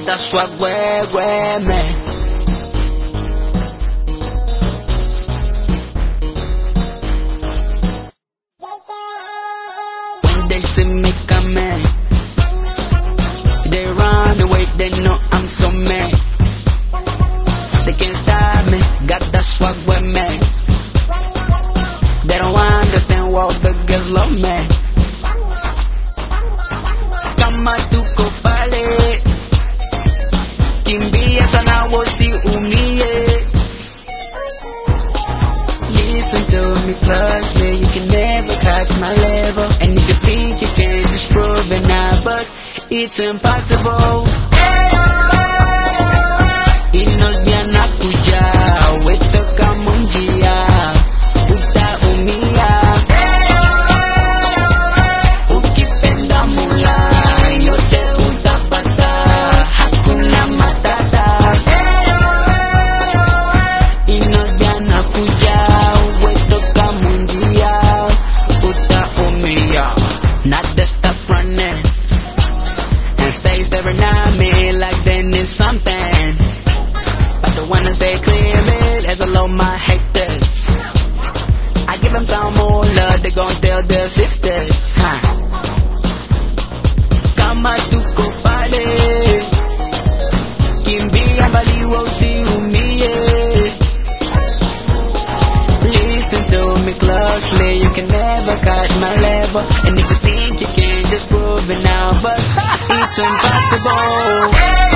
Gata swag where man. When they see me coming, they run away, they know I'm so mad. They can't stop me, got that swag with me. They don't understand why the girls love me. Kama tuko pale, kimbia sana usiumie. Listen to me closely, you can never catch my level. And if you think you can, just prove it now, but it's impossible. Inakuja nakuja, wewe kama njia, utaumia. Ukipenda mula, yote utapata, hakuna matata. Inakuja nakuja, wewe kama njia, utaumia. Not to stop running and stay staring at me like they need something. I wanna stay clear as I love my haters. I give them some more love, they gon' tell their sisters. Kama tuko pale, kimbia mbali usiumie. Listen to me closely, you can never catch my level. And if you think you can, just prove it now, but it's impossible.